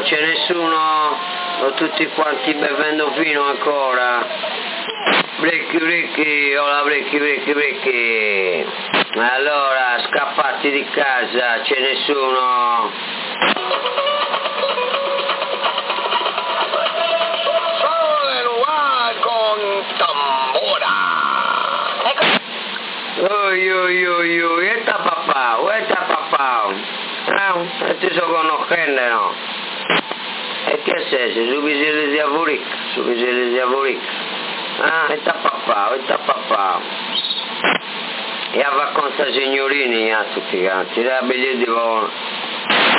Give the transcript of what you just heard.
c'è nessuno, o tutti quanti bevendo vino ancora. Brecchi, hola brecchi. Allora, scappati di casa, c'è nessuno. Oi, eta papà. Ti sto conoscendo, no? E che sei? Su che si diavolic. Eta papà. E a va con sta signorini, tutti quanti, da biglietti di volo.